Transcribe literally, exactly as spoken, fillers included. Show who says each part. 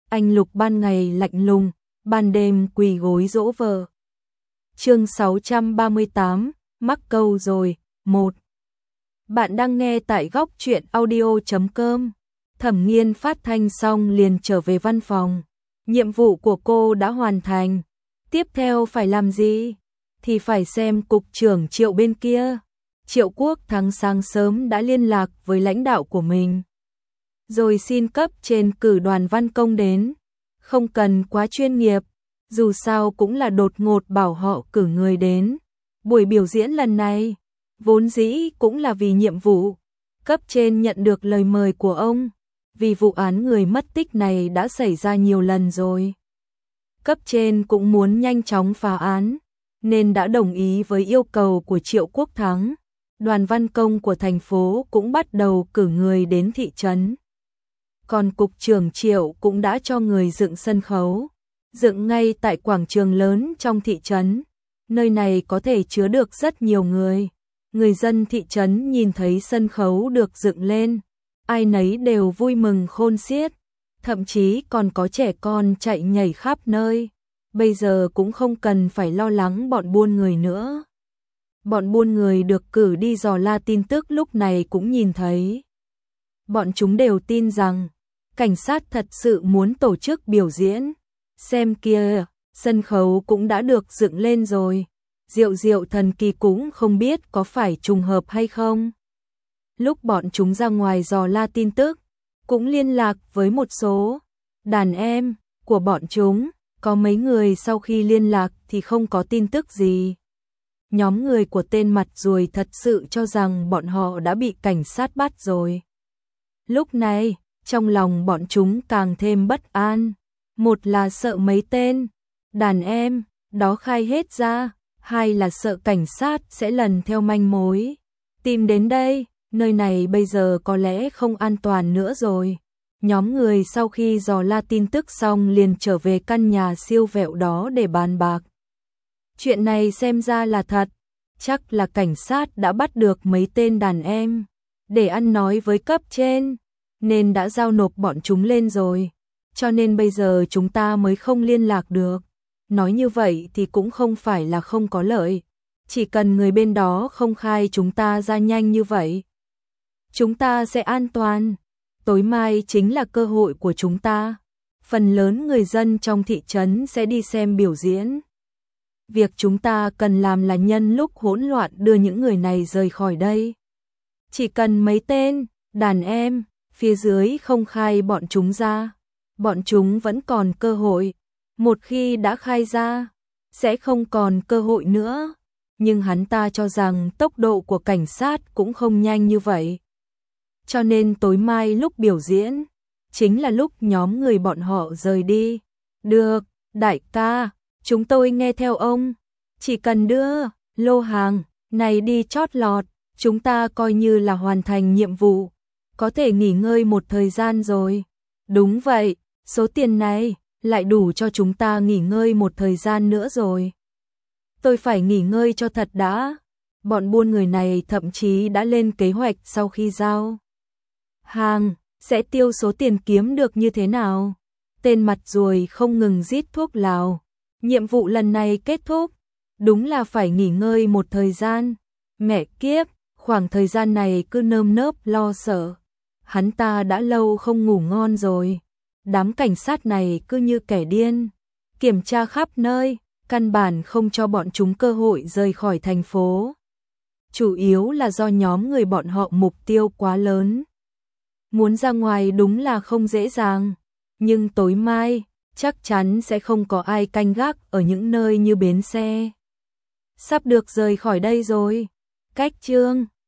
Speaker 1: anh Lục ban ngày lạnh lùng, ban đêm quỳ gối dỗ vợ. Chương sáu trăm ba mươi tám, mắc câu rồi. một. Bạn đang nghe tại góc truyện audio chấm com. Thẩm Nghiên phát thanh xong liền trở về văn phòng. Nhiệm vụ của cô đã hoàn thành. Tiếp theo phải làm gì? Thì phải xem cục trưởng Triệu bên kia. Triệu Quốc Thắng sáng sớm đã liên lạc với lãnh đạo của mình, rồi xin cấp trên cử đoàn văn công đến. Không cần quá chuyên nghiệp, dù sao cũng là đột ngột bảo họ cử người đến. Buổi biểu diễn lần này, vốn dĩ cũng là vì nhiệm vụ. Cấp trên nhận được lời mời của ông, vì vụ án người mất tích này đã xảy ra nhiều lần rồi. Cấp trên cũng muốn nhanh chóng phá án, nên đã đồng ý với yêu cầu của Triệu Quốc Thắng. Đoàn văn công của thành phố cũng bắt đầu cử người đến thị trấn. Còn cục trưởng Triệu cũng đã cho người dựng sân khấu, dựng ngay tại quảng trường lớn trong thị trấn. Nơi này có thể chứa được rất nhiều người. Người dân thị trấn nhìn thấy sân khấu được dựng lên, ai nấy đều vui mừng khôn xiết, thậm chí còn có trẻ con chạy nhảy khắp nơi. Bây giờ cũng không cần phải lo lắng bọn buôn người nữa. Bọn buôn người được cử đi dò la tin tức lúc này cũng nhìn thấy. Bọn chúng đều tin rằng cảnh sát thật sự muốn tổ chức biểu diễn. Xem kia, sân khấu cũng đã được dựng lên rồi. Diệu diệu thần kỳ cũng không biết có phải trùng hợp hay không. Lúc bọn chúng ra ngoài dò la tin tức, cũng liên lạc với một số đàn em của bọn chúng. Có mấy người sau khi liên lạc thì không có tin tức gì. Nhóm người của tên mặt ruồi thật sự cho rằng bọn họ đã bị cảnh sát bắt rồi. Lúc này, trong lòng bọn chúng càng thêm bất an. Một là sợ mấy tên đàn em đó khai hết ra, hai là sợ cảnh sát sẽ lần theo manh mối tìm đến đây. Nơi này bây giờ có lẽ không an toàn nữa rồi. Nhóm người sau khi dò la tin tức xong liền trở về căn nhà siêu vẹo đó để bàn bạc. Chuyện này xem ra là thật, chắc là cảnh sát đã bắt được mấy tên đàn em để ăn nói với cấp trên, nên đã giao nộp bọn chúng lên rồi. Cho nên bây giờ chúng ta mới không liên lạc được. Nói như vậy thì cũng không phải là không có lợi. Chỉ cần người bên đó không khai chúng ta ra nhanh như vậy, chúng ta sẽ an toàn. Tối mai chính là cơ hội của chúng ta. Phần lớn người dân trong thị trấn sẽ đi xem biểu diễn. Việc chúng ta cần làm là nhân lúc hỗn loạn đưa những người này rời khỏi đây. Chỉ cần mấy tên đàn em phía dưới không khai bọn chúng ra, bọn chúng vẫn còn cơ hội. Một khi đã khai ra, sẽ không còn cơ hội nữa. Nhưng hắn ta cho rằng tốc độ của cảnh sát cũng không nhanh như vậy. Cho nên tối mai lúc biểu diễn, chính là lúc nhóm người bọn họ rời đi. Được, đại ca, chúng tôi nghe theo ông. Chỉ cần đưa lô hàng này đi chót lọt, chúng ta coi như là hoàn thành nhiệm vụ. Có thể nghỉ ngơi một thời gian rồi. Đúng vậy, số tiền này lại đủ cho chúng ta nghỉ ngơi một thời gian nữa rồi. Tôi phải nghỉ ngơi cho thật đã. Bọn buôn người này thậm chí đã lên kế hoạch sau khi giao hàng sẽ tiêu số tiền kiếm được như thế nào. Tên mặt ruồi không ngừng rít thuốc lào. Nhiệm vụ lần này kết thúc, đúng là phải nghỉ ngơi một thời gian. Mẹ kiếp, khoảng thời gian này cứ nơm nớp lo sợ. Hắn ta đã lâu không ngủ ngon rồi. Đám cảnh sát này cứ như kẻ điên, kiểm tra khắp nơi, căn bản không cho bọn chúng cơ hội rời khỏi thành phố. Chủ yếu là do nhóm người bọn họ mục tiêu quá lớn. Muốn ra ngoài đúng là không dễ dàng, nhưng tối mai chắc chắn sẽ không có ai canh gác ở những nơi như bến xe. Sắp được rời khỏi đây rồi. Cách chương